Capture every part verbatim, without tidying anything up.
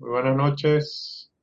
Muy buenas noches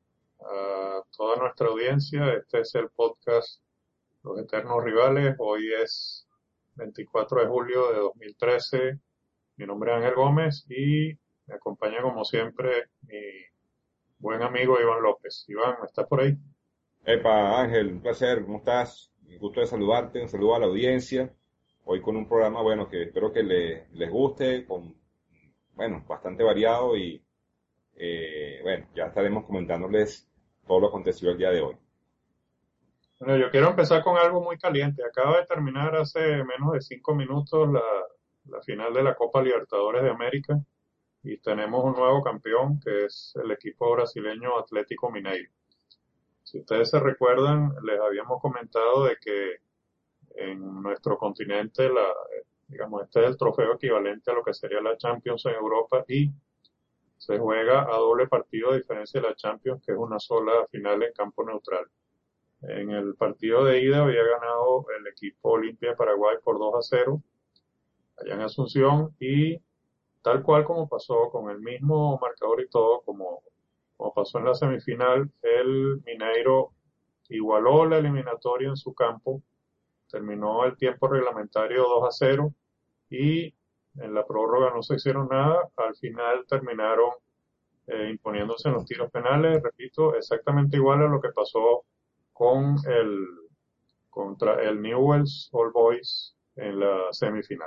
a toda nuestra audiencia. Este es el podcast Los Eternos Rivales. Hoy es veinticuatro de julio de dos mil trece. Mi nombre es Ángel Gómez y me acompaña como siempre mi buen amigo Iván López. Iván, ¿estás por ahí? Epa, Ángel, un placer, ¿cómo estás? Un gusto de saludarte, un saludo a la audiencia. Hoy con un programa, bueno, que espero que le- les guste, con, bueno, bastante variado y, eh, bueno, ya estaremos comentándoles todo lo acontecido el día de hoy. Bueno, yo quiero empezar con algo muy caliente. Acaba de terminar hace menos de cinco minutos la, la final de la Copa Libertadores de América y tenemos un nuevo campeón que es el equipo brasileño Atlético Mineiro. Si ustedes se recuerdan, les habíamos comentado de que en nuestro continente, la, digamos, este es el trofeo equivalente a lo que sería la Champions en Europa y se juega a doble partido a diferencia de la Champions, que es una sola final en campo neutral. En el partido de ida había ganado el equipo Olimpia de Paraguay por dos a cero allá en Asunción y tal cual como pasó con el mismo marcador y todo, como, como pasó en la semifinal, el Mineiro igualó la eliminatoria en su campo, terminó el tiempo reglamentario dos a cero y en la prórroga no se hicieron nada, al final terminaron eh, imponiéndose en los tiros penales, repito, exactamente igual a lo que pasó con el contra el Newell's Old Boys en la semifinal.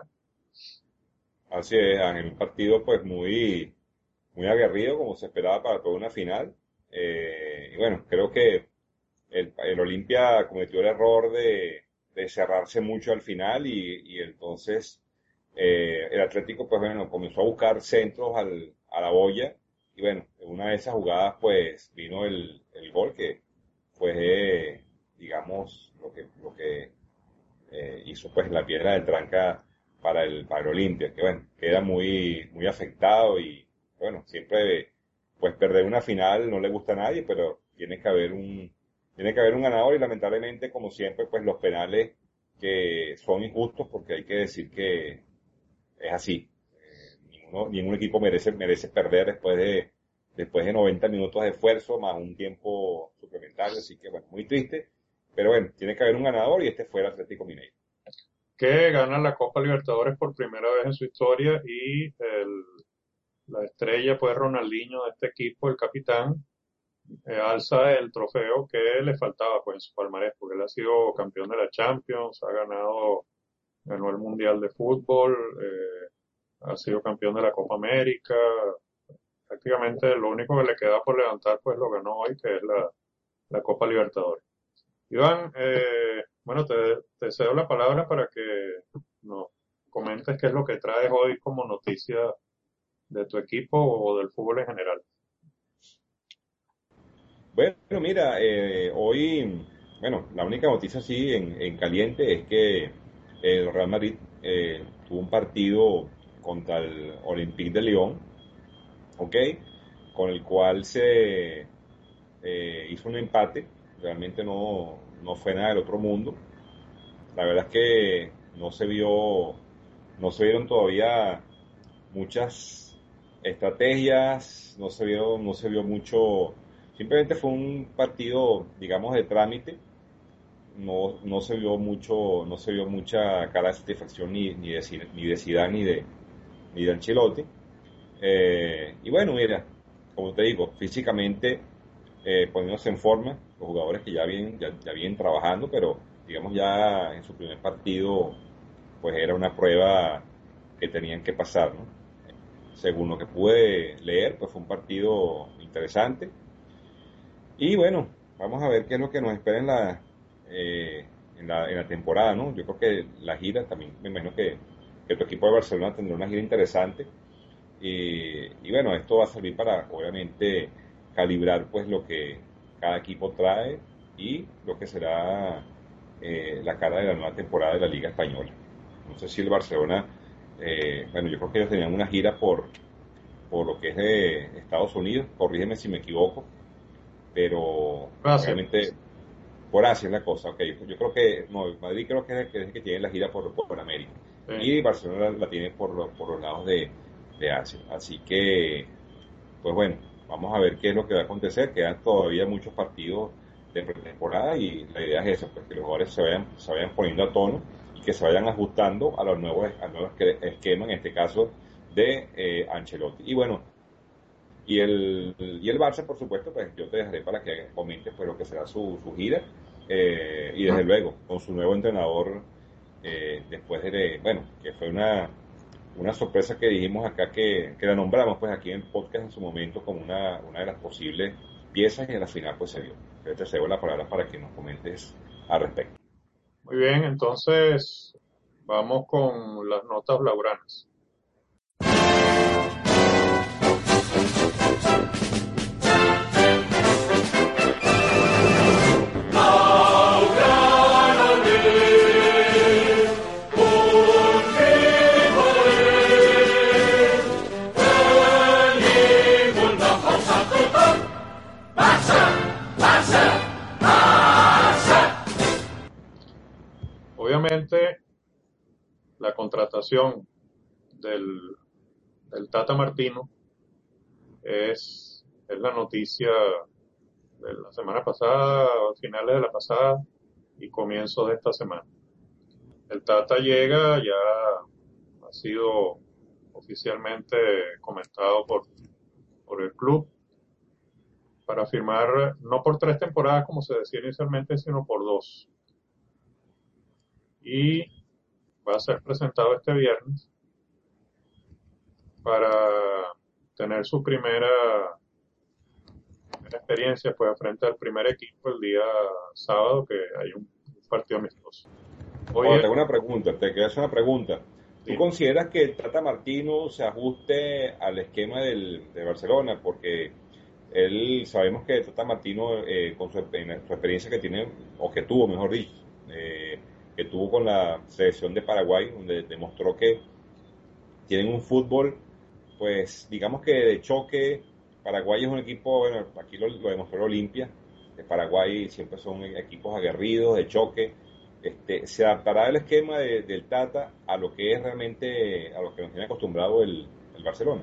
Así es, Ángel, un partido pues muy, muy aguerrido como se esperaba para toda una final. Eh, y bueno, creo que el, el Olimpia cometió el error de, de cerrarse mucho al final y, y entonces eh, el Atlético pues bueno comenzó a buscar centros al, a la boya y bueno, en una de esas jugadas pues vino el, el gol que fue eh, digamos lo que, lo que eh, hizo pues la piedra de tranca para el, para el Olimpia, que bueno, queda muy, muy afectado y bueno, siempre pues perder una final no le gusta a nadie, pero tiene que haber un, tiene que haber un ganador y lamentablemente como siempre pues los penales que son injustos porque hay que decir que es así. Eh, ninguno- ningún equipo merece, merece perder después de, después de noventa minutos de esfuerzo más un tiempo suplementario, así que bueno, muy triste, pero bueno, tiene que haber un ganador y este fue el Atlético Mineiro. Que gana la Copa Libertadores por primera vez en su historia y el, la estrella, pues Ronaldinho de este equipo, el capitán, eh, alza el trofeo que le faltaba pues en su palmarés, porque él ha sido campeón de la Champions, ha ganado, ganó el Mundial de Fútbol, eh, ha sido campeón de la Copa América, prácticamente lo único que le queda por levantar pues lo ganó hoy, que es la, la Copa Libertadores. Iván, eh, bueno, te, te cedo la palabra para que nos comentes qué es lo que traes hoy como noticia de tu equipo o del fútbol en general. Bueno, mira, eh, hoy, bueno, la única noticia así en, en caliente es que el Real Madrid eh, tuvo un partido contra el Olympique de Lyon, ¿ok? Con el cual se eh, hizo un empate, realmente no, no fue nada del otro mundo. La verdad es que no se vio, no se vieron todavía muchas estrategias, no se vio, no se vio mucho, simplemente fue un partido, digamos, de trámite, no, no se vio mucho, no se vio mucha cara de satisfacción ni, ni de, Zid- ni de Zidane ni de, ni de Ancelotti. Eh, y bueno, mira, como te digo, físicamente eh, poniéndose en forma, los jugadores que ya vienen, ya, ya vienen trabajando, pero digamos ya en su primer partido, pues era una prueba que tenían que pasar, ¿no? Según lo que pude leer, pues fue un partido interesante. Y bueno, vamos a ver qué es lo que nos espera en la, eh, en la, en la temporada, ¿no? Yo creo que la gira también, me imagino que, que tu equipo de Barcelona tendrá una gira interesante. Y, y bueno, esto va a servir para, obviamente, calibrar pues lo que cada equipo trae y lo que será eh, la cara de la nueva temporada de la Liga Española. No sé si el Barcelona, eh, bueno, yo creo que ellos tenían una gira por por lo que es de Estados Unidos, corrígeme si me equivoco, pero Gracias. realmente por Asia es la cosa, ok, yo creo que, no, Madrid creo que es el que, es el que tiene la gira por, por América, Sí. y Barcelona la, la tiene por, los- por los lados de, de Asia, así que, pues bueno, vamos a ver qué es lo que va a acontecer. Quedan todavía muchos partidos de pretemporada y la idea es esa, pues que los jugadores se vayan, se vayan poniendo a tono y que se vayan ajustando a los nuevos, al nuevo esquema, en este caso de eh, Ancelotti. Y bueno, y el, y el Barça, por supuesto, pues yo te dejaré para que comentes pues, lo que será su, su gira. Eh, y desde luego, con su nuevo entrenador, eh, después de, bueno, que fue una, una sorpresa que dijimos acá, que, que la nombramos pues aquí en el podcast en su momento como una, una de las posibles piezas y en la final pues se dio. Yo te cedo la palabra para que nos comentes al respecto. Muy bien, entonces vamos con las notas blaugranas. Obviamente, la contratación del, del Tata Martino es, es la noticia de la semana pasada, finales de la pasada y comienzos de esta semana. El Tata llega, ya ha sido oficialmente comentado por, por el club para firmar no por tres temporadas como se decía inicialmente, sino por dos. Y va a ser presentado este viernes para tener su primera, primera experiencia pues frente al primer equipo el día sábado, que hay un, un partido amistoso. Hoy Ahora, es, te hago una pregunta, te quiero hacer una pregunta. ¿Tú dime, consideras que el Tata Martino se ajuste al esquema del, de Barcelona? Porque él, sabemos que el Tata Martino, eh, con su, su, experiencia que tiene, o que tuvo, mejor dicho, eh, que tuvo con la selección de Paraguay, donde demostró que tienen un fútbol, pues digamos que de choque. Paraguay es un equipo, bueno, aquí lo, lo demostró el Olimpia, de Paraguay siempre son equipos aguerridos, de choque. Este, se adaptará el esquema de, del Tata a lo que es realmente, a lo que nos tiene acostumbrado el, el Barcelona.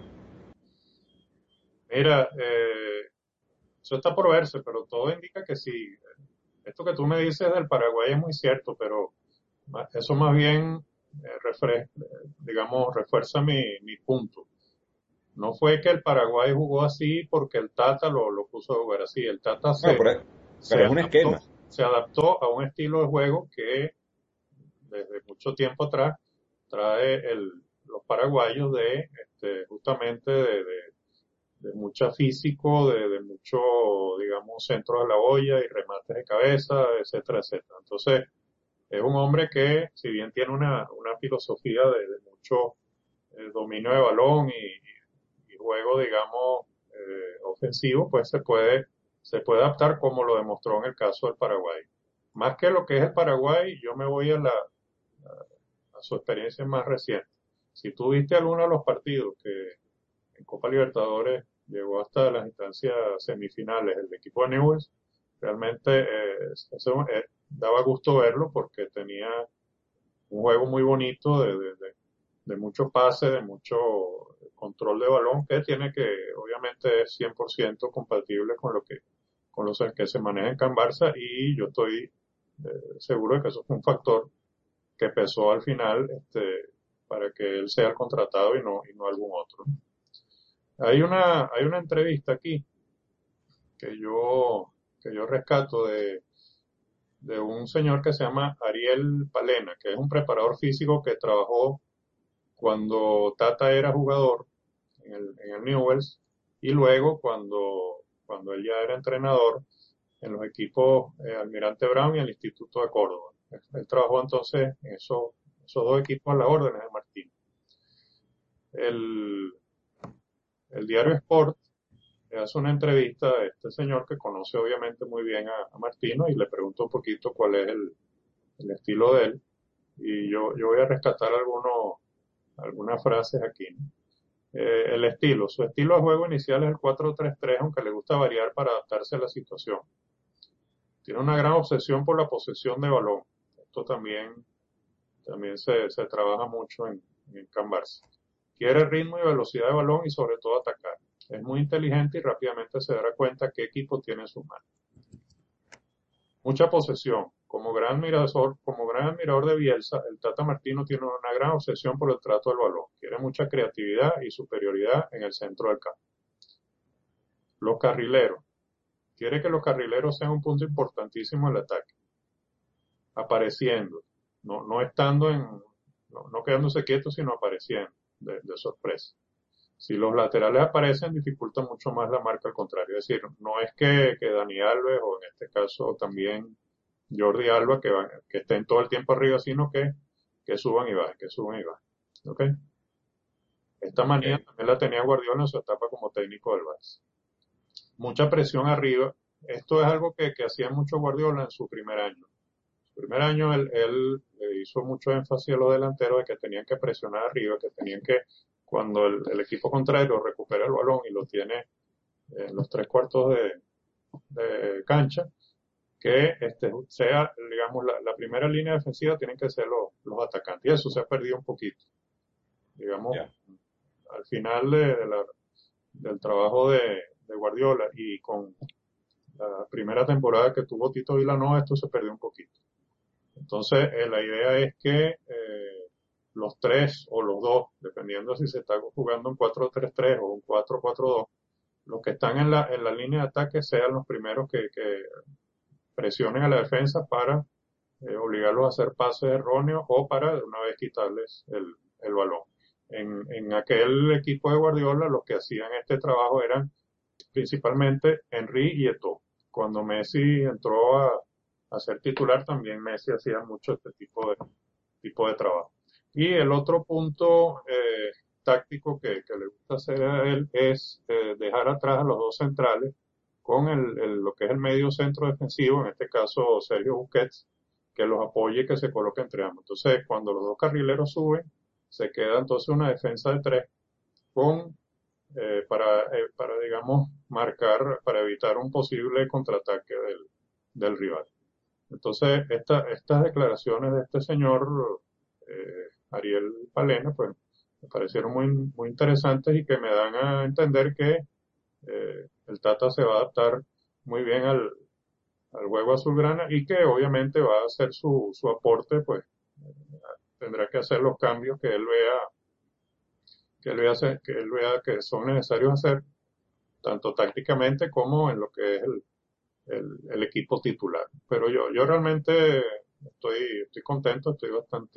mira, eh, eso está por verse, pero todo indica que sí. Esto que tú me dices del Paraguay es muy cierto, pero eso más bien, eh, refre- eh, digamos, refuerza mi, mi punto. No fue que el Paraguay jugó así porque el Tata lo, lo puso a jugar así. El Tata Bueno, se, pero, se pero es un adaptó, esquema. se adaptó a un estilo de juego que desde mucho tiempo atrás trae el, los paraguayos de este, justamente de, de, de mucha físico, de, de mucho, digamos, centro de la olla y remates de cabeza, etcétera, etcétera. Entonces, es un hombre que, si bien tiene una, una filosofía de, de mucho eh, dominio de balón y, y juego, digamos, eh, ofensivo, pues se puede, se puede adaptar como lo demostró en el caso del Paraguay. Más que lo que es el Paraguay, yo me voy a, la, a su experiencia más reciente. Si tú viste alguno de los partidos que en Copa Libertadores llegó hasta las instancias semifinales, el equipo de Newell's, realmente eh, eso, eh, daba gusto verlo porque tenía un juego muy bonito de, de, de, de mucho pase, de mucho control de balón, que tiene que, obviamente, es cien por ciento compatible con lo que, con los que se maneja en Can Barça, y yo estoy eh, seguro de que eso fue un factor que pesó al final, este, para que él sea el contratado y no, y no algún otro. Hay una, hay una entrevista aquí que yo, que yo rescato de, de un señor que se llama Ariel Palena, que es un preparador físico que trabajó cuando Tata era jugador en el, en el Newell's, y luego cuando, cuando él ya era entrenador en los equipos eh, Almirante Brown y el Instituto de Córdoba. Él, él trabajó entonces en esos, esos dos equipos a las órdenes de Martín. El, el diario Sport le hace una entrevista a este señor que conoce obviamente muy bien a, a Martino, y le pregunta un poquito cuál es el, el estilo de él. Y yo, yo voy a rescatar algunos, algunas frases aquí, ¿no? Eh, el estilo. Su estilo de juego inicial es el cuatro tres tres, aunque le gusta variar para adaptarse a la situación. Tiene una gran obsesión por la posesión de balón. Esto también, también se, se trabaja mucho en, en Can Barça. Quiere ritmo y velocidad de balón y sobre todo atacar. es muy inteligente y rápidamente se dará cuenta qué equipo tiene en sus manos. Mucha posesión. Como gran mirador, como gran admirador de Bielsa, el Tata Martino tiene una gran obsesión por el trato del balón. Quiere mucha creatividad y superioridad en el centro del campo. Los carrileros. Quiere que los carrileros sean un punto importantísimo en el ataque. Apareciendo. No, no estando en, no, no quedándose quietos, sino apareciendo de, de sorpresa. Si los laterales aparecen, dificulta mucho más la marca al contrario. Es decir, no es que, que Dani Alves o en este caso también Jordi Alba que, van, que estén todo el tiempo arriba, sino que, que suban y bajen, que suban y bajen. ¿Okay? Esta manía Ok, también la tenía Guardiola en su etapa como técnico del Barça. Mucha presión arriba. Esto es algo que, que hacía mucho Guardiola en su primer año. En su primer año él, él le hizo mucho énfasis a los delanteros de que tenían que presionar arriba, que tenían que, cuando el, el equipo contrario recupera el balón y lo tiene en los tres cuartos de, de cancha, que este, sea, digamos, la, la primera línea defensiva tienen que ser los, los atacantes. Y eso se ha perdido un poquito. Digamos, ya. al final de, de la, del trabajo de, de Guardiola y con la primera temporada que tuvo Tito Vilanova, esto se perdió un poquito. Entonces, eh, la idea es que eh, los tres o los dos, dependiendo si se está jugando un cuatro tres tres o un cuatro cuatro dos, los que están en la, en la línea de ataque sean los primeros que, que presionen a la defensa para eh, obligarlos a hacer pases erróneos o para de una vez quitarles el, el balón. En, en aquel equipo de Guardiola los que hacían este trabajo eran principalmente Henry y Eto'o. Cuando Messi entró a, a ser titular también Messi hacía mucho este tipo de, tipo de trabajo. Y el otro punto eh, táctico que, que, le gusta hacer a él es eh, dejar atrás a los dos centrales con el, el, lo que es el medio centro defensivo, en este caso Sergio Busquets, que los apoye y que se coloque entre ambos. Entonces, cuando los dos carrileros suben, se queda entonces una defensa de tres con eh, para, eh, para, digamos, marcar, para evitar un posible contraataque del, del rival. Entonces, esta, estas declaraciones de este señor eh, Ariel Palena, pues me parecieron muy, muy interesantes y que me dan a entender que eh, el Tata se va a adaptar muy bien al, al juego azulgrana y que obviamente va a hacer su, su aporte, pues tendrá que hacer los cambios que él vea que él vea, que él vea que son necesarios hacer, tanto tácticamente como en lo que es el, el, el equipo titular. Pero yo, yo realmente estoy, estoy contento, estoy bastante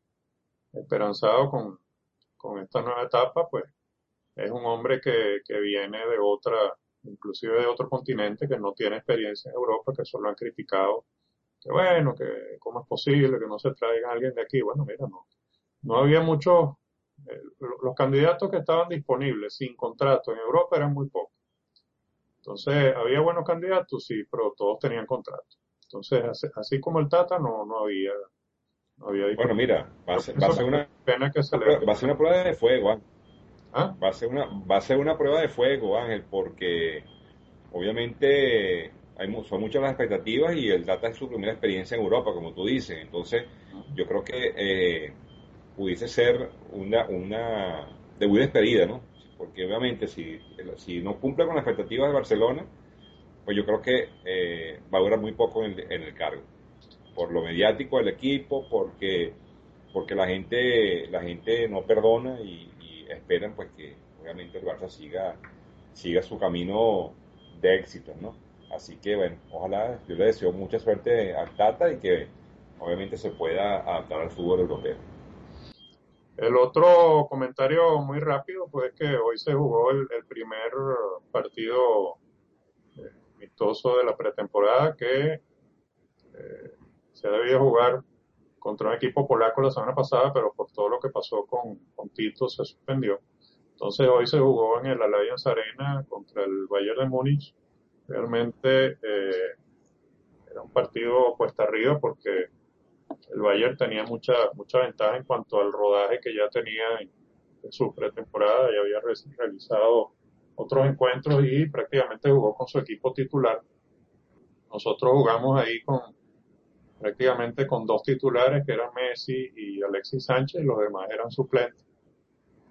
esperanzado con, con esta nueva etapa, pues es un hombre que, que viene de otra, inclusive de otro continente, que no tiene experiencia en Europa, que solo han criticado, que bueno, que cómo es posible que no se traiga a alguien de aquí. Bueno, mira, no, no había muchos, eh, los candidatos que estaban disponibles sin contrato en Europa eran muy pocos. Entonces, había buenos candidatos, sí, pero todos tenían contrato. Entonces, así, así como el Tata, no, no había, no había Bueno, disponibilidad. mira, va a Yo ser, va a pienso que ser fue una, pena que se una le... prueba, va a ser una prueba de fuego, Ángel. ¿Ah? Va a ser una, va a ser una prueba de fuego, Ángel, porque obviamente hay, mu- son muchas las expectativas y el Tata es su primera experiencia en Europa, como tú dices. Entonces, yo creo que eh, pudiese ser una, una debut de despedida, ¿no? Porque obviamente si, si no cumple con las expectativas de Barcelona, pues yo creo que eh, va a durar muy poco en, en el cargo. Por lo mediático del equipo, porque, porque la gente, la gente no perdona y, y esperan pues que obviamente el Barça siga, siga su camino de éxito, ¿no? Así que bueno, ojalá, yo le deseo mucha suerte al Tata y que obviamente se pueda adaptar al fútbol europeo. El otro comentario muy rápido fue que hoy se jugó el, el primer partido eh, amistoso de la pretemporada que eh, se debía jugar contra un equipo polaco la semana pasada, pero por todo lo que pasó con, con Tito se suspendió. Entonces hoy se jugó en el Allianz Arena contra el Bayern de Múnich. Realmente eh, era un partido cuesta arriba porque el Bayern tenía mucha mucha ventaja en cuanto al rodaje que ya tenía en, en su pretemporada, ya había re realizado otros encuentros y prácticamente jugó con su equipo titular. Nosotros jugamos ahí con prácticamente con dos titulares que eran Messi y Alexis Sánchez y los demás eran suplentes.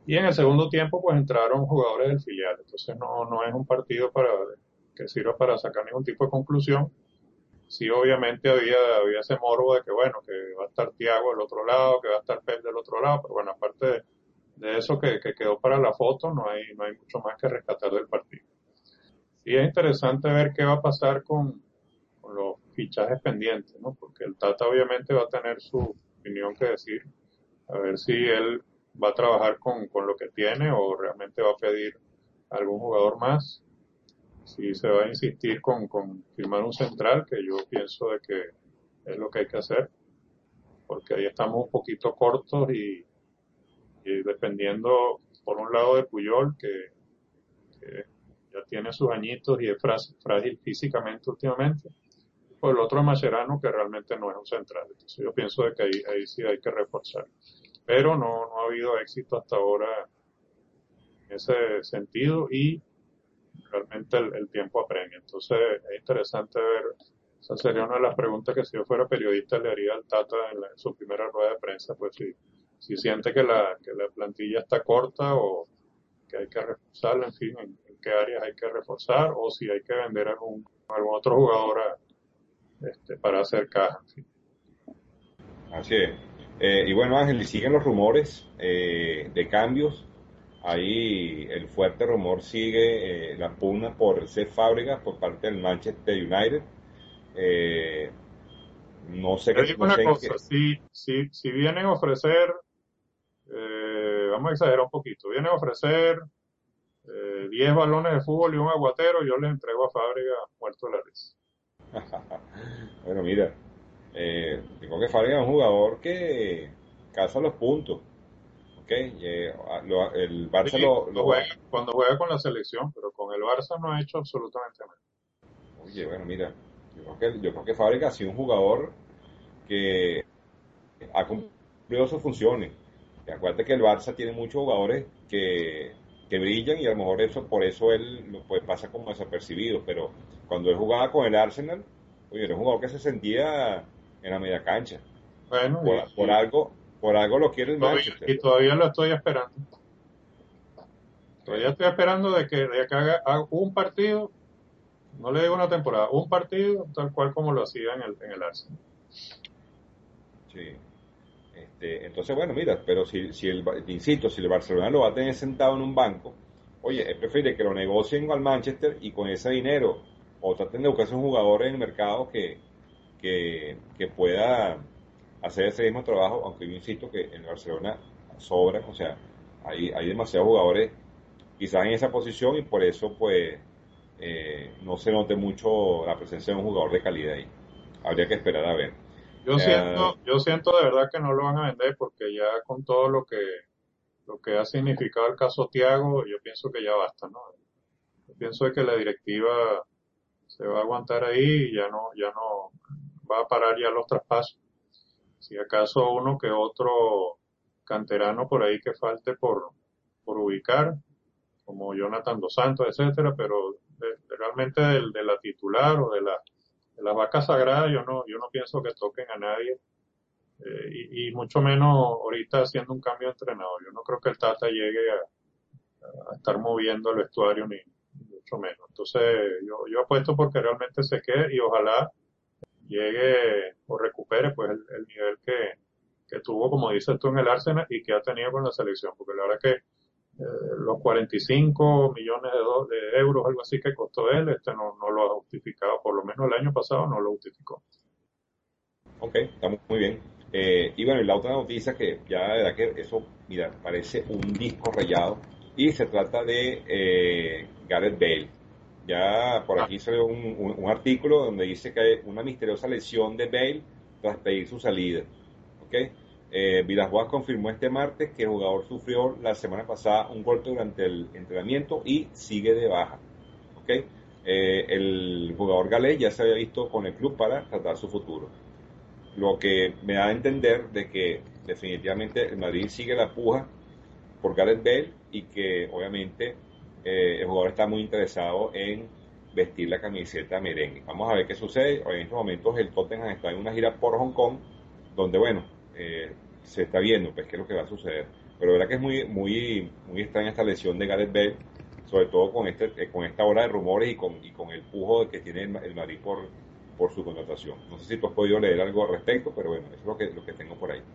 Y en el segundo tiempo, pues entraron jugadores del filial. Entonces no, no es un partido para que sirva para sacar ningún tipo de conclusión. Sí, obviamente había, había ese morbo de que, bueno, que va a estar Thiago del otro lado, que va a estar Pep del otro lado, pero bueno, aparte de, de eso que, que quedó para la foto, no hay, no hay mucho más que rescatar del partido. Sí es interesante ver qué va a pasar con, con los fichajes pendientes, ¿no? Porque el Tata obviamente va a tener su opinión que decir, a ver si él va a trabajar con, con lo que tiene o realmente va a pedir algún jugador más. Si se va a insistir con, con firmar un central, que yo pienso de que es lo que hay que hacer, porque ahí estamos un poquito cortos y, y dependiendo por un lado de Puyol, que, que ya tiene sus añitos y es frágil físicamente últimamente, por el otro de Mascherano, que realmente no es un central. Entonces yo pienso de que ahí, ahí sí hay que reforzar. Pero no, no ha habido éxito hasta ahora en ese sentido y realmente el, el tiempo apremia. Entonces es interesante ver, esa sería una de las preguntas que si yo fuera periodista le haría al Tata en, la, en su primera rueda de prensa, pues si, si siente que la, que la plantilla está corta o que hay que reforzarla, en fin, en, en qué áreas hay que reforzar o si hay que vender algún, algún otro jugador a, este, para hacer caja. En fin. Así es. Eh, y bueno, Ángel, y siguen los rumores eh, de cambios. Ahí el fuerte rumor sigue, eh, la pugna por Cesc Fábregas por parte del Manchester United. Eh, no sé Te qué, digo no una sé en cosa, qué. si, si, si vienen a ofrecer, eh, vamos a exagerar un poquito, vienen a ofrecer eh, diez balones de fútbol y un aguatero, yo les entrego a Fábrega muerto de la risa. Bueno, mira, eh, digo que Fábregas es un jugador que caza los puntos. ¿Ok? Eh, lo- el Sí, Barça lo, cuando juega, lo, cuando juega con la selección, pero con el Barça no ha hecho absolutamente nada. Oye, bueno, mira, yo creo que, yo creo que Fábregas ha sido un jugador que ha cumplido sus funciones. Y acuérdate que el Barça tiene muchos jugadores que, que brillan y a lo mejor eso por eso él lo- pues, pasa como desapercibido, pero cuando él jugaba con el Arsenal, oye, era un jugador que se sentía en la media cancha. Bueno, y, Por, por y- algo, por algo lo y quiere el todavía, Manchester. y todavía lo estoy esperando. Todavía Bueno, estoy esperando de que, de que haga, haga un partido, no le digo una temporada, un partido tal cual como lo hacía en el, en el Arsenal. sí. Este, entonces, bueno, mira, pero si, si el, te insisto, si el Barcelona lo va a tener sentado en un banco, oye, es preferible que lo negocien al Manchester y con ese dinero, o traten de buscarse un jugador en el mercado que, que, que pueda hacer ese mismo trabajo, aunque yo insisto que en Barcelona sobran, o sea, hay, hay demasiados jugadores quizás en esa posición y por eso, pues, eh, no se note mucho la presencia de un jugador de calidad ahí. Habría que esperar a ver. Yo Eh, siento, yo siento de verdad que no lo van a vender porque ya con todo lo que, lo que ha significado el caso Thiago, yo pienso que ya basta, ¿no? Yo pienso que la directiva se va a aguantar ahí y ya no, ya no va a parar ya los traspasos. Si acaso uno que otro canterano por ahí que falte por, por ubicar, como Jonathan Dos Santos, etcétera, pero de, de realmente del, de la titular o de la, de la vaca sagrada yo no, yo no pienso que toquen a nadie, eh, y, y mucho menos ahorita haciendo un cambio de entrenador. Yo no creo que el Tata llegue a, a estar moviendo el vestuario ni, ni mucho menos. Entonces yo, yo apuesto porque realmente se quede y ojalá llegue o recupere pues el, el nivel que, que tuvo, como dices tú, en el Arsenal y que ha tenido con la selección, porque la verdad que eh, los cuarenta y cinco millones de, do- de euros, algo así que costó él, este no, no lo ha justificado, por lo menos el año pasado no lo justificó. Ok, está muy bien. Eh, y bueno, y la otra noticia que ya de verdad que eso, mira, parece un disco rayado. Y se trata de eh, Gareth Bale. Ya por Ah, aquí salió un, un- un artículo donde dice que hay una misteriosa lesión de Bale tras pedir su salida. Ok, eh, Villas-Boas confirmó este martes que el jugador sufrió la semana pasada un golpe durante el entrenamiento y sigue de baja. Ok, eh, el jugador galés ya se había visto con el club para tratar su futuro, lo que me da a entender de que definitivamente el Madrid sigue la puja por Gareth Bale y que obviamente eh, el jugador está muy interesado en vestir la camiseta merengue. Vamos a ver qué sucede. En estos momentos el Tottenham está en una gira por Hong Kong, donde bueno, eh, se está viendo pues qué es lo que va a suceder. Pero la verdad que es muy, muy, muy extraña esta lesión de Gareth Bale, sobre todo con este, eh, con esta ola de rumores y con, y con el pujo que tiene el, el Madrid por, por su contratación. No sé si tú has podido leer algo al respecto, pero bueno, eso es lo que, lo que tengo por ahí.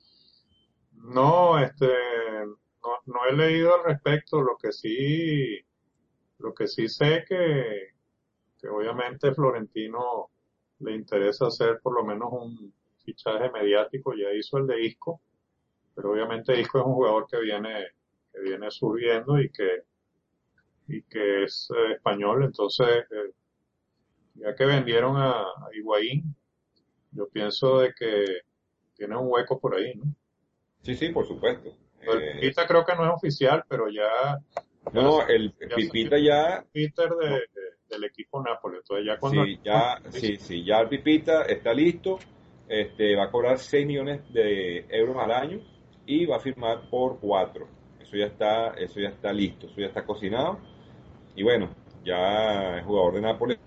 No, este, no, no he leído al respecto. Lo que sí, lo que sí sé que, que obviamente Florentino le interesa hacer por lo menos un fichaje mediático. Ya hizo el de Isco, pero obviamente Isco es un jugador que viene, que viene subiendo y que, y que es eh, español. Entonces, eh, ya que vendieron a, a Higuaín, yo pienso de que tiene un hueco por ahí, ¿no? Sí, sí, por supuesto. Lo del Eh, Pipita creo que no es oficial, pero ya, no, ya, no, el ya salió Pipita ya, Twitter de, no, de- del equipo Nápoles. Entonces ya cuando el sí, equipo ya, Nápoles sí, sí, ya el Pipita está listo, este, va a cobrar seis millones de euros al año y va a firmar por cuatro. Eso ya está, eso ya está listo, eso ya está cocinado. Y bueno, ya el jugador de Nápoles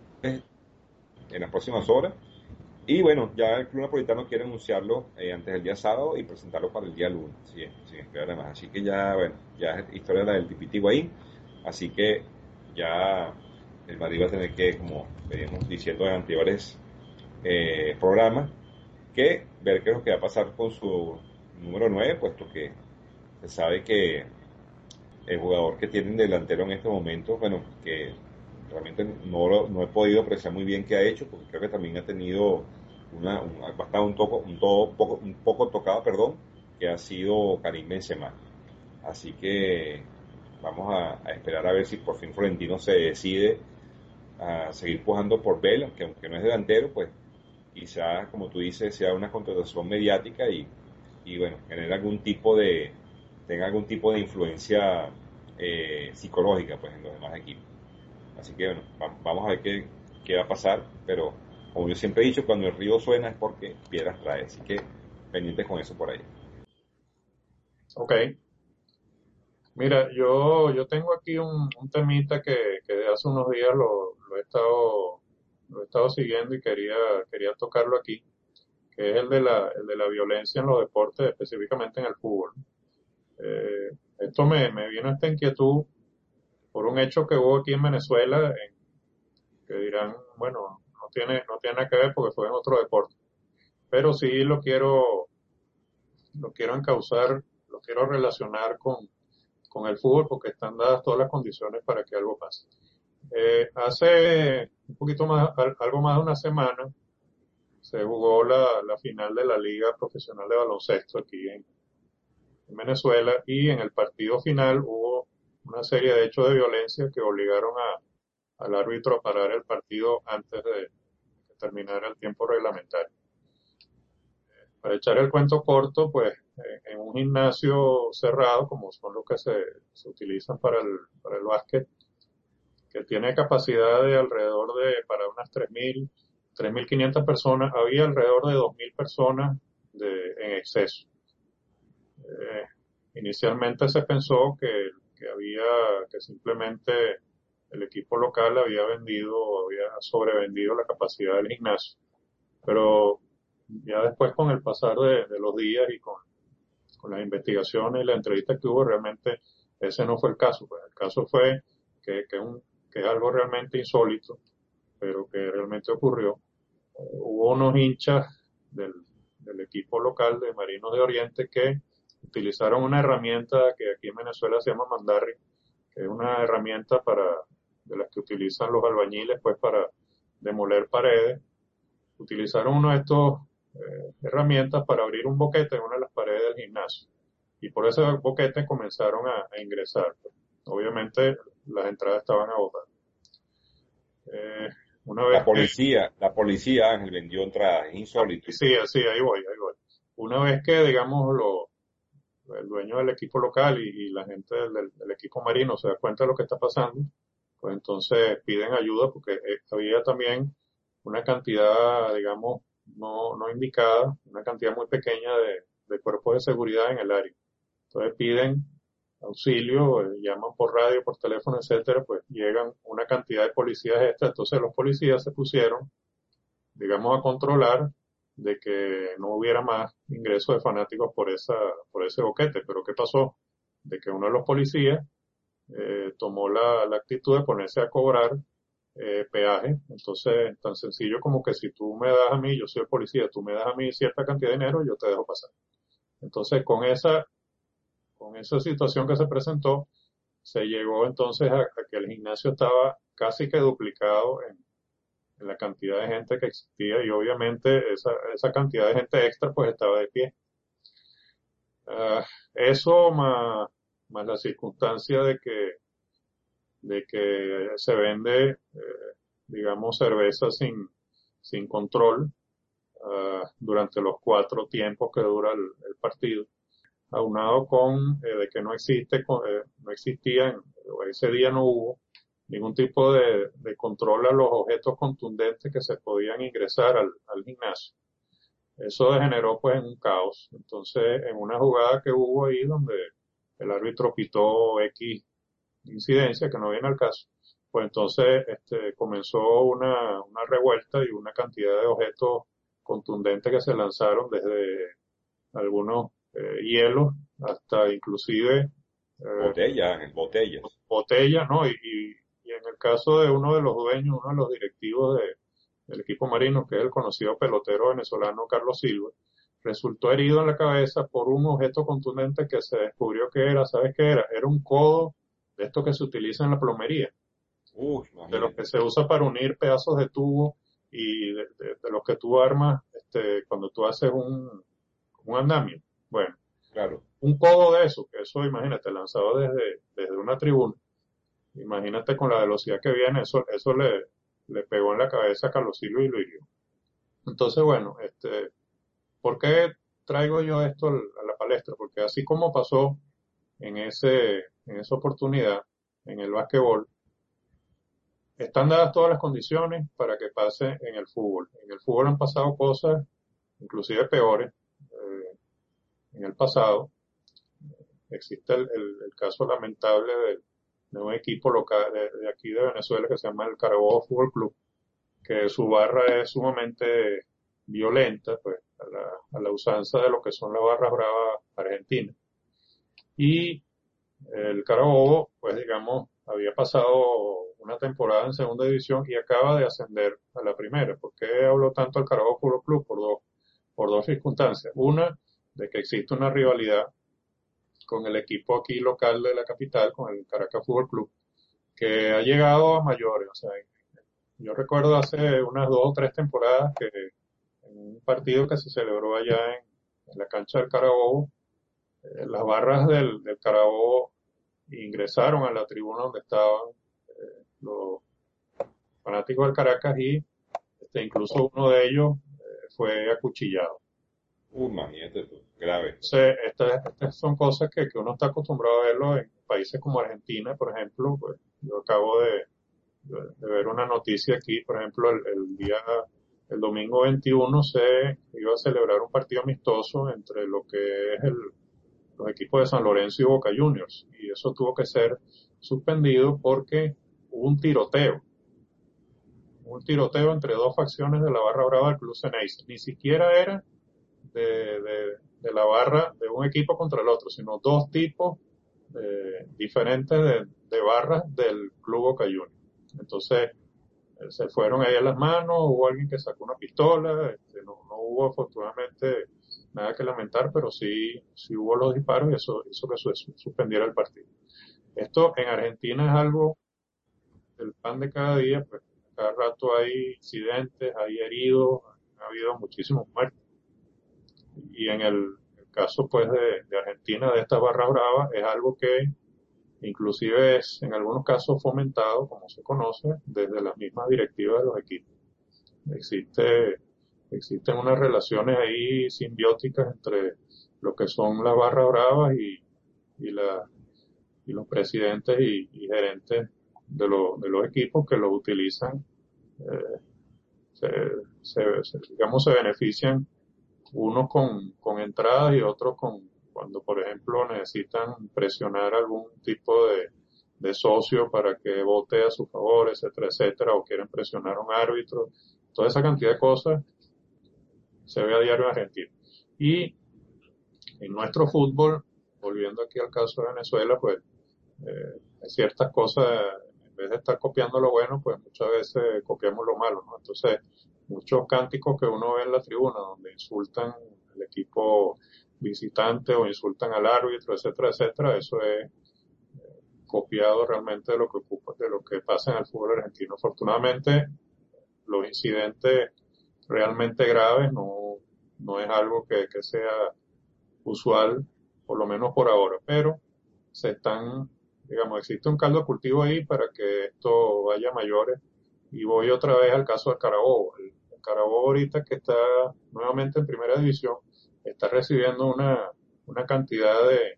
en las próximas horas. Y bueno, ya el Club Napolitano quiere anunciarlo eh, antes del día sábado y presentarlo para el día lunes, sí, sin esperar más. Así que ya, bueno, ya es historia la del Tipitigo ahí. Así que ya el Madrid va a tener que, como venimos diciendo en anteriores eh, programas, que ver qué es lo que va a pasar con su número nueve, puesto que se sabe que el jugador que tienen delantero en este momento, bueno, que realmente no, lo- no he podido apreciar muy bien qué ha hecho, porque creo que también ha tenido una, un, ha estado un, toco, un, todo, poco, un poco tocado, perdón, que ha sido Karim Benzema. Así que vamos a, a esperar a ver si por fin Florentino se decide a seguir pujando por Bale, aunque, aunque no es delantero, pues quizás, como tú dices, sea una contratación mediática y, y bueno, genere algún tipo de, tenga algún tipo de influencia eh, psicológica pues en los demás equipos. Así que bueno, va- vamos a ver qué, qué va a pasar, pero como yo siempre he dicho, cuando el río suena es porque piedras trae, así que pendientes con eso por ahí. Ok. Mira, yo, yo tengo aquí un, un temita que, que de hace unos días lo, lo he estado, lo he estado siguiendo y quería, quería tocarlo aquí, que es el de la, el de la violencia en los deportes, específicamente en el fútbol. Eh, esto me, me vino esta inquietud por un hecho que hubo aquí en Venezuela, en- que dirán, bueno, no tiene, no tiene nada que ver porque fue en otro deporte, pero sí lo quiero, lo quiero encauzar, lo quiero relacionar con, con el fútbol porque están dadas todas las condiciones para que algo pase. Eh, hace un poquito más, al- algo más de una semana, se jugó la, la final de la Liga Profesional de Baloncesto aquí en, en Venezuela y en el partido final hubo una serie de hechos de violencia que obligaron a, al árbitro a parar el partido antes de que terminara el tiempo reglamentario. Para echar el cuento corto, pues eh, en un gimnasio cerrado, como son los que se, se utilizan para el, para el básquet, que tiene capacidad de alrededor de, para unas tres mil, tres mil quinientas personas, había alrededor de dos mil personas de, en exceso. Eh, Inicialmente se pensó que, que había, que simplemente el equipo local había vendido, había sobrevendido la capacidad del gimnasio, pero ya después con el pasar de, de los días y con, con las investigaciones y la entrevista que hubo, realmente ese no fue el caso. Pues el caso fue que, que, un, que es algo realmente insólito, pero que realmente ocurrió. Eh, hubo unos hinchas del, del equipo local de Marinos de Oriente que utilizaron una herramienta que aquí en Venezuela se llama mandarri, que es una herramienta para, de las que utilizan los albañiles pues para demoler paredes. Utilizaron uno de estos eh, herramientas para abrir un boquete en una de las paredes del gimnasio. Y por ese boquete comenzaron a, a ingresar. Obviamente las entradas estaban agotadas. Eh, una La vez que, policía, la policía Ángel vendió entradas, es insólito. sí, sí, ahí voy, ahí voy. Una vez que, digamos, lo, el dueño del equipo local y, y la gente del, del- del equipo marino se da cuenta de lo que está pasando, pues entonces piden ayuda porque eh, había también una cantidad, digamos, no, no indicada, una cantidad muy pequeña de, de cuerpos de seguridad en el área. Entonces piden auxilio, eh, llaman por radio, por teléfono, etcétera, pues llegan una cantidad de policías extra. Entonces los policías se pusieron, digamos, a controlar de que no hubiera más ingreso de fanáticos por esa, por ese boquete. Pero ¿qué pasó? De que uno de los policías eh, tomó la, la actitud de ponerse a cobrar eh, peaje. Entonces, tan sencillo como que si tú me das a mí, yo soy el policía, tú me das a mí cierta cantidad de dinero, yo te dejo pasar. Entonces, con esa, con esa situación que se presentó, se llegó entonces a, a que el gimnasio estaba casi que duplicado en, en la cantidad de gente que existía y obviamente esa, esa cantidad de gente extra pues estaba de pie. Uh, eso más, más la circunstancia de que, de que se vende, eh, digamos, cerveza sin, sin control uh, durante los cuatro tiempos que dura el, el partido, aunado con eh, de que no existe, eh, no existían, ese día no hubo ningún tipo de, de control a los objetos contundentes que se podían ingresar al, al gimnasio. Eso degeneró pues en un caos. Entonces, en una jugada que hubo ahí donde el árbitro pitó X incidencia, que no viene al caso, pues entonces este, comenzó una, una revuelta y una cantidad de objetos contundentes que se lanzaron desde algunos eh, hielos hasta inclusive eh, Botellas, botellas. botellas, ¿no? Y, y, y en el caso de uno de los dueños, uno de los directivos de, del equipo marino, que es el conocido pelotero venezolano Carlos Silva, resultó herido en la cabeza por un objeto contundente que se descubrió que era, ¿sabes qué era? Era un codo de estos que se utiliza en la plomería, Uy, de los que imagínate. se usa para unir pedazos de tubo y de, de, de los que tú armas este, cuando tú haces un, un andamio. Bueno, Claro. un codo de eso, que eso imagínate, lanzado desde, desde una tribuna, imagínate con la velocidad que viene, eso, eso le, le pegó en la cabeza a Carlos Silva y lo hirió. Entonces, bueno, este, ¿por qué traigo yo esto a la palestra? Porque así como pasó en ese, en esa oportunidad, en el básquetbol, están dadas todas las condiciones para que pase en el fútbol. En el fútbol han pasado cosas, inclusive peores, eh, en el pasado. Existe el, el, el caso lamentable de, de un equipo local de, de aquí de Venezuela que se llama el Carabobo Fútbol Club, que su barra es sumamente violenta, pues, a la, a la usanza de lo que son las barras bravas argentinas. Y el Carabobo, pues digamos, había pasado una temporada en segunda división y acaba de ascender a la primera. ¿Por qué hablo tanto del Carabobo Fútbol Club? Por dos, por dos circunstancias. Una, de que existe una rivalidad con el equipo aquí local de la capital, con el Caracas Fútbol Club, que ha llegado a mayores. O sea, yo recuerdo hace unas dos o tres temporadas que en un partido que se celebró allá en, en la cancha del Carabobo, eh, las barras del, del Carabobo ingresaron a la tribuna donde estaban eh, los fanáticos del Caracas y este, incluso uno de ellos eh, fue acuchillado. Uy, imagínate tú. Grave. Entonces, estas, estas son cosas que, que uno está acostumbrado a verlo en países como Argentina, por ejemplo. Pues yo acabo de, de, de ver una noticia aquí, por ejemplo, el, el día, el domingo veintiuno se iba a celebrar un partido amistoso entre lo que es el, los equipos de San Lorenzo y Boca Juniors. Y eso tuvo que ser suspendido porque hubo un tiroteo. Un tiroteo entre dos facciones de la barra brava del Club Ceneice. Ni siquiera era de, de, de la barra de un equipo contra el otro, sino dos tipos eh, diferentes de, de barras del Club Boca Juniors. Entonces, eh, se fueron ahí a las manos, hubo alguien que sacó una pistola, este, no, no hubo afortunadamente nada que lamentar, pero sí, sí hubo los disparos y eso hizo que su, suspendiera el partido. Esto en Argentina es algo del pan de cada día, pues cada rato hay incidentes, hay heridos, ha habido muchísimos muertos. Y en el, el caso pues de, de Argentina, de estas barras bravas, es algo que inclusive es en algunos casos fomentado, como se conoce, desde las mismas directivas de los equipos. Existe, existen unas relaciones ahí simbióticas entre lo que son las barras bravas y, y, la, y los presidentes y, y gerentes de, lo, de los equipos que los utilizan, eh, se, se, se, digamos, se benefician unos con, con entradas y otros con, cuando por ejemplo necesitan presionar algún tipo de, de socio para que vote a su favor, etcétera, etcétera, o quieren presionar a un árbitro, toda esa cantidad de cosas se ve a diario en Argentina. Y en nuestro fútbol, volviendo aquí al caso de Venezuela, pues eh, hay ciertas cosas, en vez de estar copiando lo bueno, pues muchas veces copiamos lo malo, ¿no? Entonces, muchos cánticos que uno ve en la tribuna donde insultan al equipo visitante o insultan al árbitro, etcétera, etcétera, eso es copiado realmente de lo que ocupa, de lo que pasa en el fútbol argentino. Afortunadamente, los incidentes realmente graves no, no es algo que, que sea usual, por lo menos por ahora, pero se están, digamos, existe un caldo de cultivo ahí para que esto vaya a mayores. Y voy otra vez al caso del Carabobo. El, el Carabobo ahorita que está nuevamente en primera división, está recibiendo una, una cantidad de,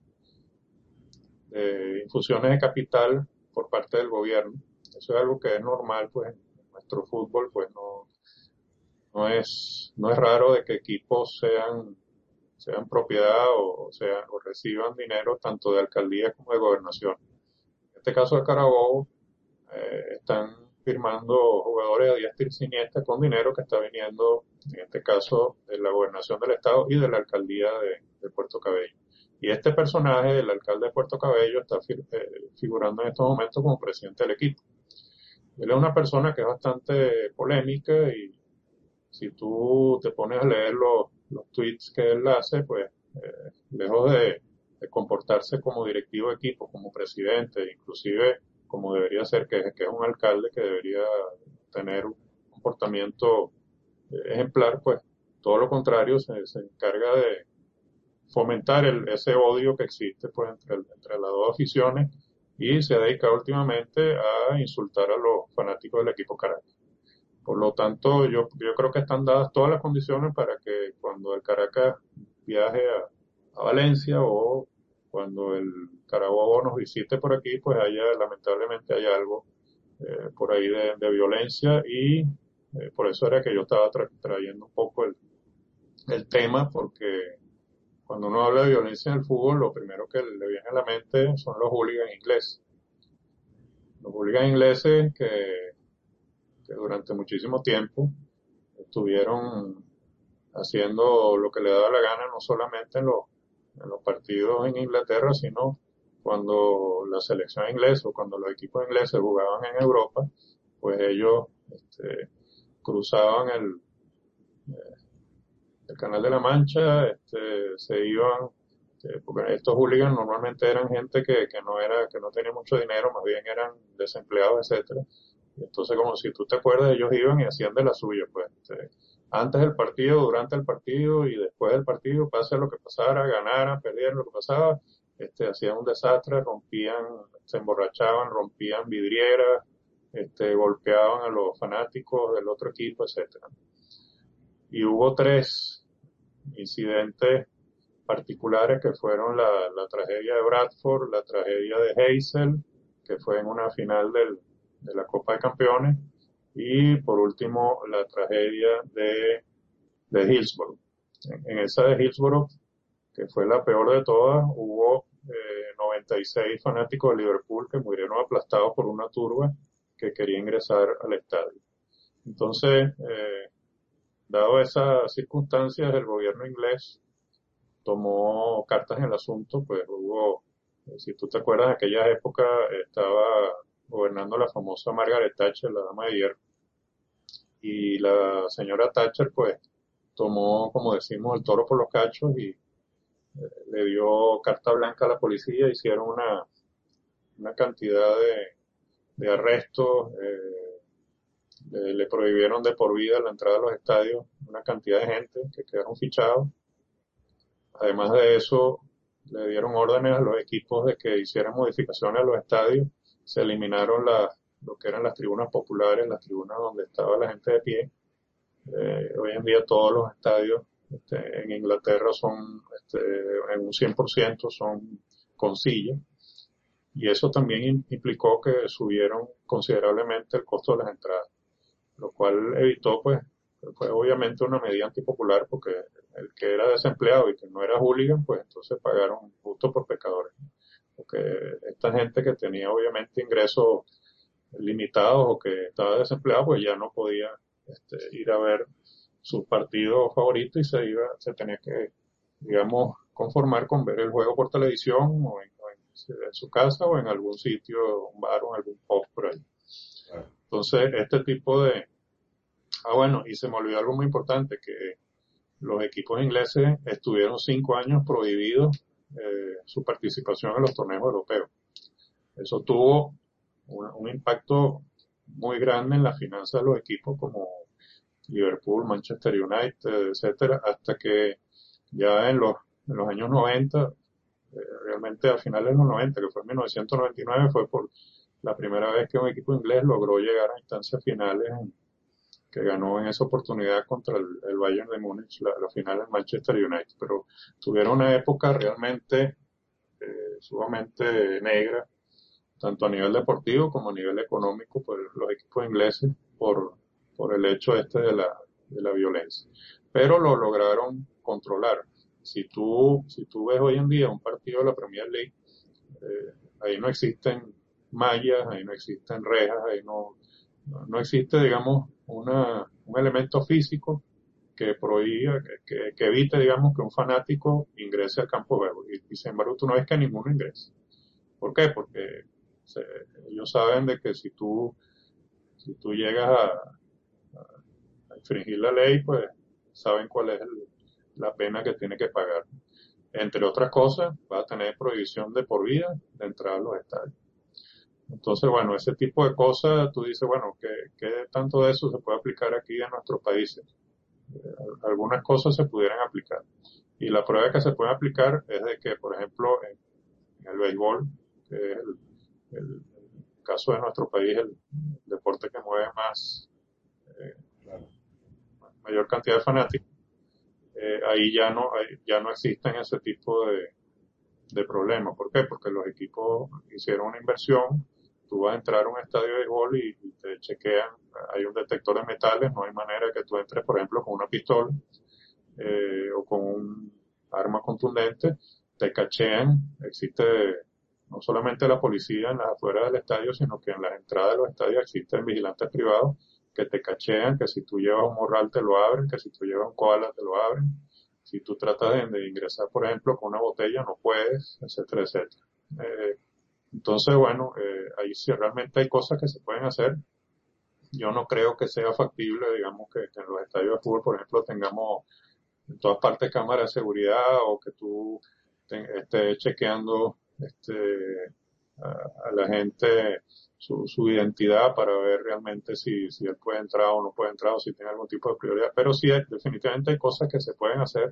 de infusiones de capital por parte del gobierno. Eso es algo que es normal, pues, en nuestro fútbol, pues no, no es, no es raro de que equipos sean, sean propiedad o, sean, o reciban dinero tanto de alcaldías como de gobernación. En este caso de Carabobo, eh, están firmando jugadores a diestra y siniestra con dinero que está viniendo, en este caso, de la gobernación del estado y de la alcaldía de, de Puerto Cabello. Y este personaje, el alcalde de Puerto Cabello, está fir- eh, figurando en estos momentos como presidente del equipo. Él es una persona que es bastante polémica y si tú te pones a leer los, los tweets que él hace, pues eh, lejos de, de comportarse como directivo de equipo, como presidente, inclusive como debería ser, que, que es un alcalde que debería tener un comportamiento eh, ejemplar, pues todo lo contrario, se, se encarga de fomentar el, ese odio que existe pues entre, entre las dos aficiones y se ha dedicado últimamente a insultar a los fanáticos del equipo Caracas. Por lo tanto, yo, yo creo que están dadas todas las condiciones para que cuando el Caracas viaje a, a Valencia o cuando el Carabobo nos visite por aquí, pues haya, lamentablemente, hay algo eh, por ahí de, de violencia y eh, por eso era que yo estaba tra trayendo un poco el, el tema, porque cuando uno habla de violencia en el fútbol, lo primero que le viene a la mente son los hooligans ingleses. Los hooligans ingleses que, que durante muchísimo tiempo estuvieron haciendo lo que le daba la gana, no solamente en los, en los partidos en Inglaterra, sino cuando la selección inglesa o cuando los equipos ingleses jugaban en Europa, pues ellos este, cruzaban el, el Canal de la Mancha, este, se iban, eh, porque estos hooligans normalmente eran gente que, que no era, que no tenía mucho dinero, más bien eran desempleados, etcétera. Y entonces, como si tú te acuerdas, ellos iban y hacían de la suya, pues, este, antes del partido, durante el partido y después del partido, pase lo que pasara, ganaran, perdieran, lo que pasaba, este, hacían un desastre, rompían, se emborrachaban, rompían vidrieras, este, golpeaban a los fanáticos del otro equipo, etcétera. Y hubo tres incidentes particulares que fueron la, la tragedia de Bradford, la tragedia de Heysel, que fue en una final del, de la Copa de Campeones, y por último la tragedia de, de Hillsborough. En, en esa de Hillsborough, que fue la peor de todas, hubo eh, noventa y seis fanáticos de Liverpool que murieron aplastados por una turba que quería ingresar al estadio. Entonces, eh, dado esas circunstancias, el gobierno inglés tomó cartas en el asunto, pues hubo, eh, si tú te acuerdas, en aquella época estaba gobernando la famosa Margaret Thatcher, la dama de hierro, y la señora Thatcher pues tomó, como decimos, el toro por los cachos y eh, le dio carta blanca a la policía, hicieron una, una cantidad de, de arrestos, eh, le, le prohibieron de por vida la entrada a los estadios, una cantidad de gente que quedaron fichados. Además de eso, le dieron órdenes a los equipos de que hicieran modificaciones a los estadios. Se eliminaron las, lo que eran las tribunas populares, las tribunas donde estaba la gente de pie. Eh, hoy en día todos los estadios este, en Inglaterra son, este, en un cien por ciento son con silla. Y eso también implicó que subieron considerablemente el costo de las entradas, lo cual evitó, pues, fue obviamente una medida antipopular porque el que era desempleado y que no era hooligan, pues entonces pagaron justo por pecadores. Porque esta gente que tenía obviamente ingresos limitados o que estaba desempleado, pues ya no podía este, ir a ver su partido favorito y se iba, se tenía que, digamos, conformar con ver el juego por televisión o en, o en, en su casa o en algún sitio, un bar o en algún pub por ahí. Claro. Entonces, este tipo de... Ah, bueno, y se me olvidó algo muy importante, que los equipos ingleses estuvieron cinco años prohibidos eh, su participación en los torneos europeos. Eso tuvo un, un impacto muy grande en las finanzas de los equipos como Liverpool, Manchester United, etcétera, hasta que ya en los, en los años noventa, eh, realmente al final de los noventa, que fue en mil novecientos noventa y nueve, fue por la primera vez que un equipo inglés logró llegar a instancias finales, en, que ganó en esa oportunidad contra el, el Bayern de Múnich, la, la final en Manchester United. Pero tuvieron una época realmente eh, sumamente negra, tanto a nivel deportivo como a nivel económico, por los equipos ingleses, por, por el hecho este de la, de la violencia. Pero lo lograron controlar. Si tú, si tú ves hoy en día un partido de la Premier League, eh, ahí no existen mallas, ahí no existen rejas, ahí no, no existe, digamos, una, un elemento físico que prohíba, que, que, que evite, digamos, que un fanático ingrese al campo de juego. Y, y sin embargo, tú no ves que ninguno ingrese. ¿Por qué? Porque se, ellos saben de que si tú, si tú llegas a, a infringir la ley, pues saben cuál es el, la pena que tiene que pagar. Entre otras cosas, va a tener prohibición de por vida de entrar a los estadios. Entonces, bueno, ese tipo de cosas, tú dices, bueno, ¿qué, qué tanto de eso se puede aplicar aquí en nuestros países? Eh, algunas cosas se pudieran aplicar. Y la prueba que se puede aplicar es de que, por ejemplo, en, en el béisbol, que es el, el, el caso de nuestro país, el, el deporte que mueve más, eh, Claro. mayor cantidad de fanáticos, eh, ahí ya no, hay, ya no existen ese tipo de, de problemas. ¿Por qué? Porque los equipos hicieron una inversión, tú vas a entrar a un estadio de béisbol y, y te chequean, hay un detector de metales, no hay manera que tú entres, por ejemplo, con una pistola eh, o con un arma contundente, te cachean, existe no solamente la policía en las afueras del estadio, sino que en las entradas de los estadios existen vigilantes privados que te cachean, que si tú llevas un morral te lo abren, que si tú llevas un koala te lo abren, si tú tratas de, de ingresar, por ejemplo, con una botella no puedes, etcétera, etcétera. Eh, entonces, bueno, eh, ahí sí realmente hay cosas que se pueden hacer. Yo no creo que sea factible, digamos, que, que en los estadios de fútbol, por ejemplo, tengamos en todas partes cámaras de seguridad o que tú te, estés chequeando este, a, a la gente su, su identidad para ver realmente si, si él puede entrar o no puede entrar o si tiene algún tipo de prioridad. Pero sí, definitivamente hay cosas que se pueden hacer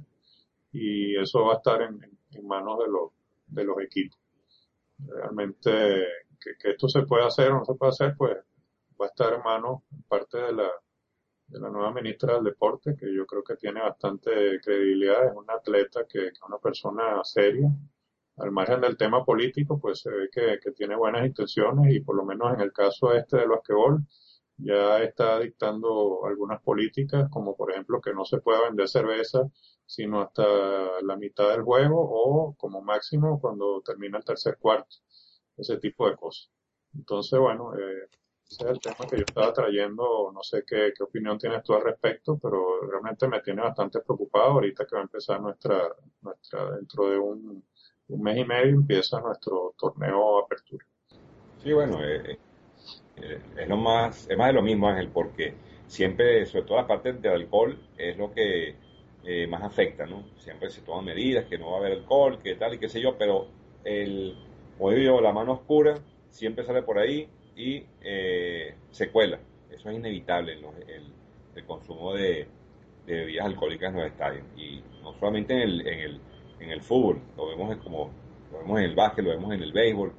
y eso va a estar en, en, en manos de los, de los equipos. Realmente que, que esto se puede hacer o no se puede hacer, pues va a estar en manos en parte de la, de la nueva ministra del Deporte, que yo creo que tiene bastante credibilidad, es una atleta que es una persona seria. Al margen del tema político, pues se ve que, que tiene buenas intenciones y por lo menos en el caso este del basquetbol ya está dictando algunas políticas, como por ejemplo que no se pueda vender cerveza sino hasta la mitad del juego o como máximo cuando termina el tercer cuarto, ese tipo de cosas. Entonces, bueno, eh, ese es el tema que yo estaba trayendo, no sé qué, qué opinión tienes tú al respecto, pero realmente me tiene bastante preocupado ahorita que va a empezar nuestra, nuestra, dentro de un, un mes y medio empieza nuestro torneo Apertura. Sí, bueno, eh, eh, es lo más, es más de lo mismo, Ángel, porque siempre, sobre todo la parte del alcohol, es lo que eh, más afecta, ¿no? Siempre se toman medidas, que no va a haber alcohol, que tal y qué sé yo, pero el, como digo yo, la mano oscura siempre sale por ahí y eh, se cuela. Eso es inevitable, ¿no? el, el consumo de, de bebidas alcohólicas en los estadios. Y no solamente en el, en el, en el fútbol, lo vemos como, lo vemos en el básquet, lo vemos en el béisbol.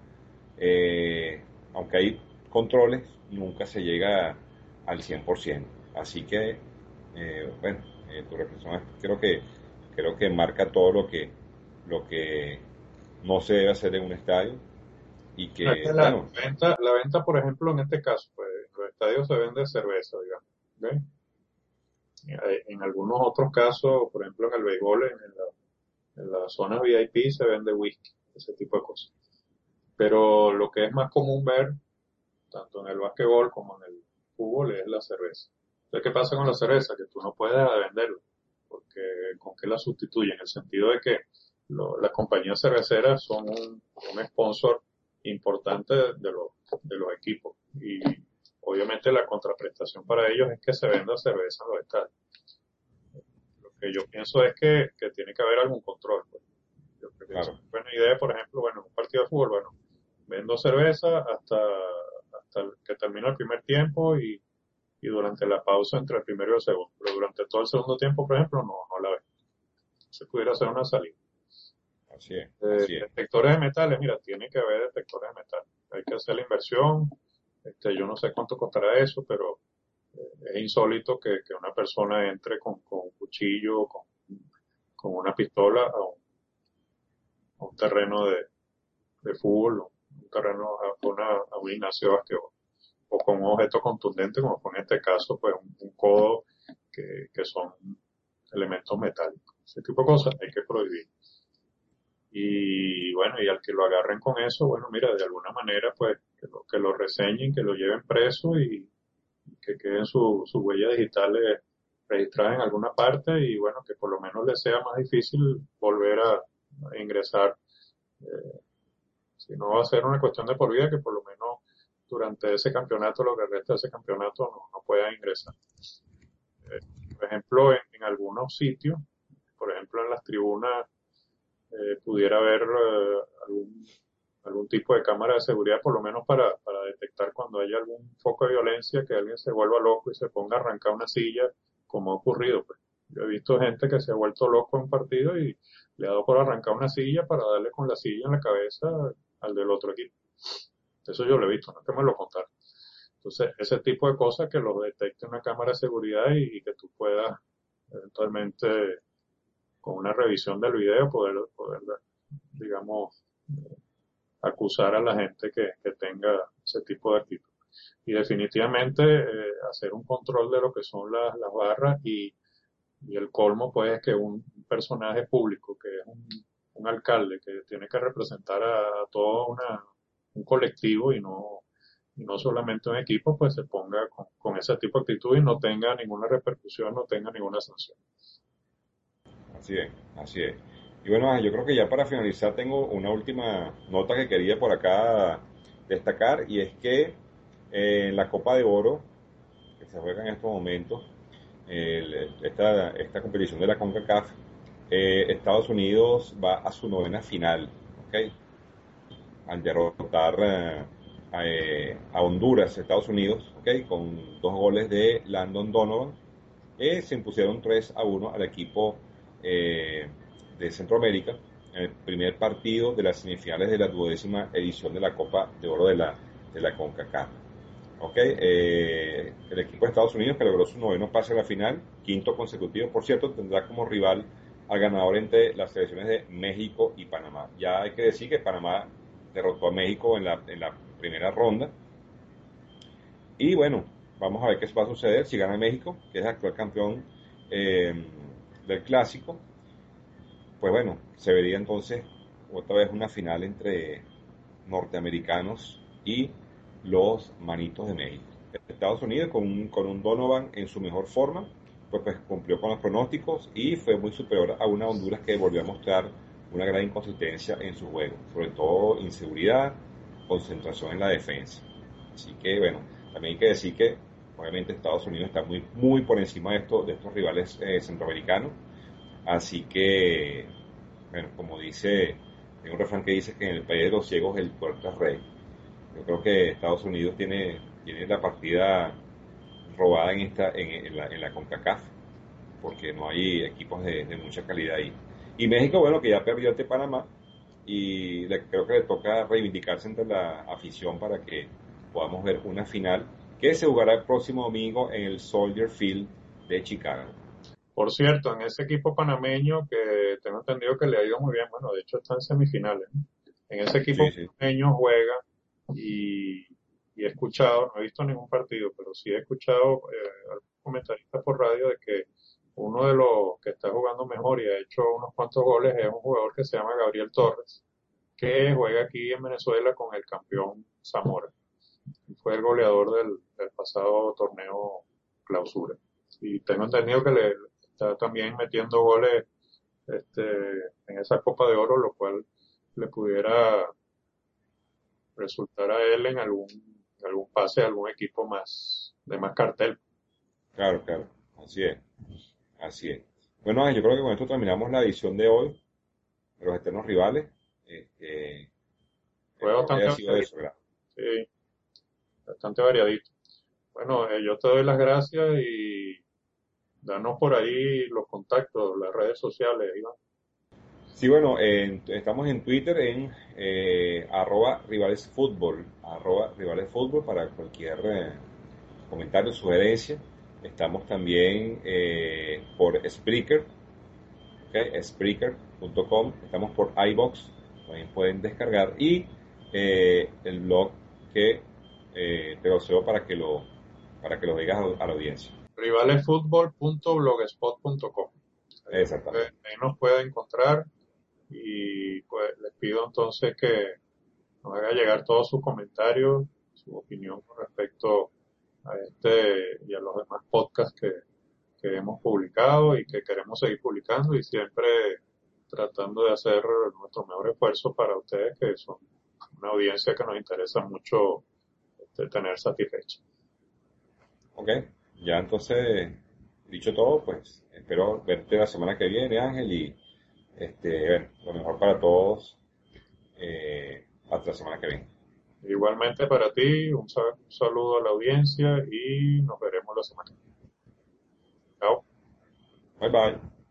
Eh, aunque hay controles, nunca se llega al cien por ciento. Así que, eh, bueno, eh, tu reflexión es- creo que, creo que marca todo lo que, lo que no se debe hacer en un estadio y No, es que, que la bueno, venta, la venta, por ejemplo, en este caso, pues en los estadios se vende cerveza, digamos. ¿Ok? Eh, En algunos otros casos, por ejemplo, en el béisbol, en la, en las zonas V I P se vende whisky, ese tipo de cosas. Pero lo que es más común ver, tanto en el básquetbol como en el fútbol, es la cerveza. ¿Qué pasa con la cerveza? Que tú no puedes dejar de venderla, porque ¿con qué la sustituyen? En el sentido de que lo- las compañías cerveceras son un, un sponsor importante de, de los, de los equipos y obviamente la contraprestación para ellos es que se venda cerveza en los estadios. Lo que yo pienso es que, que tiene que haber algún control, pues. Yo creo que es Claro, una buena idea, por ejemplo, bueno, en un partido de fútbol, bueno, vendo cerveza hasta, hasta el que termina el primer tiempo y, y durante la pausa entre el primero y el segundo. Pero durante todo el segundo tiempo, por ejemplo, no, no la vendo. Se pudiera hacer una salida. así es, Eh, así es. detectores de metales, mira, tiene que haber detectores de metales. Hay que hacer la inversión. Este, yo no sé cuánto costará eso, pero eh, es insólito que, que una persona entre con, con un cuchillo, con, con una pistola a un, a un terreno de, de fútbol, un terreno a, una, a un gimnasio de basquetbol, o con un objeto contundente, como fue en este caso, pues un, un codo, que, que son elementos metálicos. Ese tipo de cosas hay que prohibir. Y bueno, y al que lo agarren con eso, bueno, mira, de alguna manera, pues, que lo, que lo reseñen, que lo lleven preso y que queden sus su huellas digitales registradas en alguna parte y bueno, que por lo menos les sea más difícil volver a, a ingresar. Eh, si no va a ser una cuestión de por vida, que por lo menos durante ese campeonato, lo que resta de ese campeonato, no, no pueda ingresar. Eh, por ejemplo, en, en algunos sitios, por ejemplo en las tribunas, eh, pudiera haber eh, algún, algún tipo de cámara de seguridad, por lo menos para, para detectar cuando haya algún foco de violencia, que alguien se vuelva loco y se ponga a arrancar una silla, como ha ocurrido. Pues. Yo he visto gente que se ha vuelto loco en un partido y le ha dado por arrancar una silla para darle con la silla en la cabeza al del otro equipo. Eso yo lo he visto, no que me lo contaron. Entonces, ese tipo de cosas que lo detecte una cámara de seguridad y, y que tú puedas eventualmente, con una revisión del video, poder, poder digamos, acusar a la gente que, que tenga ese tipo de actitud. Y definitivamente eh, hacer un control de lo que son las, las barras y, y el colmo pues es que un personaje público, que es un, un alcalde que tiene que representar a, a todo una, un colectivo y no, y no solamente un equipo, pues se ponga con, con ese tipo de actitud y no tenga ninguna repercusión, no tenga ninguna sanción. Así es, así es. Y bueno, yo creo que ya para finalizar tengo una última nota que quería por acá destacar y es que eh, en la Copa de Oro que se juega en estos momentos, el- esta, esta competición de la CONCACAF, eh, Estados Unidos va a su novena final, ¿ok? Al derrotar eh, a, eh, a Honduras, Estados Unidos, ¿ok? Con dos goles de Landon Donovan, eh, se impusieron tres a uno al equipo eh, de Centroamérica en el primer partido de las semifinales de la duodécima edición de la Copa de Oro de la, de la CONCACAF. Ok, eh, el equipo de Estados Unidos que logró su noveno pase a la final, quinto consecutivo, por cierto, tendrá como rival al ganador entre las selecciones de México y Panamá. Ya hay que decir que Panamá derrotó a México en la, en la primera ronda. Y bueno, vamos a ver qué va a suceder si gana México, que es el actual campeón eh, del clásico. Pues bueno, se vería entonces otra vez una final entre norteamericanos y los Manitos de México. Estados Unidos con un, con un Donovan en su mejor forma, pues, pues cumplió con los pronósticos y fue muy superior a una Honduras que volvió a mostrar una gran inconsistencia en su juego, sobre todo inseguridad, concentración en la defensa. Así que bueno, también hay que decir que obviamente Estados Unidos está muy, muy por encima de, esto, de estos rivales eh, centroamericanos, así que bueno, como dice, hay un refrán que dice que en el país de los ciegos el puerto es rey. Yo creo que Estados Unidos tiene, tiene la partida robada en esta en, en la, en la CONCACAF, porque no hay equipos de, de mucha calidad ahí. Y México, bueno, que ya perdió ante Panamá, y le- creo que le toca reivindicarse entre la afición para que podamos ver una final que se jugará el próximo domingo en el Soldier Field de Chicago. Por cierto, en ese equipo panameño que tengo entendido que le ha ido muy bien, bueno, de hecho está en semifinales, ¿no? En ese Sí, equipo sí. panameño juega y, y he escuchado, no he visto ningún partido, pero sí he escuchado eh, algunos comentaristas por radio de que uno de los que está jugando mejor y ha hecho unos cuantos goles es un jugador que se llama Gabriel Torres, que juega aquí en Venezuela con el campeón Zamora. Fue el goleador del, del pasado torneo clausura. Y tengo entendido que le está también metiendo goles este, en esa Copa de Oro, lo cual le pudiera resultar a él en algún, algún pase a algún equipo más de más cartel. Claro, claro, así es, así es. Bueno, Ángel, yo creo que con esto terminamos la edición de hoy de los eternos rivales. Este, Fue espero que bastante haya sido variadito, eso, ¿verdad? sí, bastante variadito. Bueno, eh, yo te doy las gracias y danos por ahí los contactos, las redes sociales, Iván. Sí, bueno, en- estamos en Twitter en eh, arroba rivalesfútbol, arroba rivalesfútbol para cualquier eh, comentario, sugerencia. Estamos también eh, por Spreaker, ¿ok? Spreaker punto com. Estamos por iBox, también pueden descargar. Y eh, el blog que eh, te lo cedo para que lo, para que lo digas a, a la audiencia. rivalesfutbol punto blogspot punto com. Ahí, puede- Exactamente. ahí nos puede encontrar y pues les pido entonces que nos haga llegar todos sus comentarios, su opinión con respecto a este y a los demás podcasts que, que hemos publicado y que queremos seguir publicando y siempre tratando de hacer nuestro mejor esfuerzo para ustedes que son una audiencia que nos interesa mucho este, tener satisfecha. Ok, ya entonces, dicho todo, pues espero verte la semana que viene, Ángel, y este, bueno, lo mejor para todos eh, hasta la semana que viene. Igualmente para ti, un, sa- un saludo a la audiencia y nos veremos la semana que viene. Chao. Bye bye.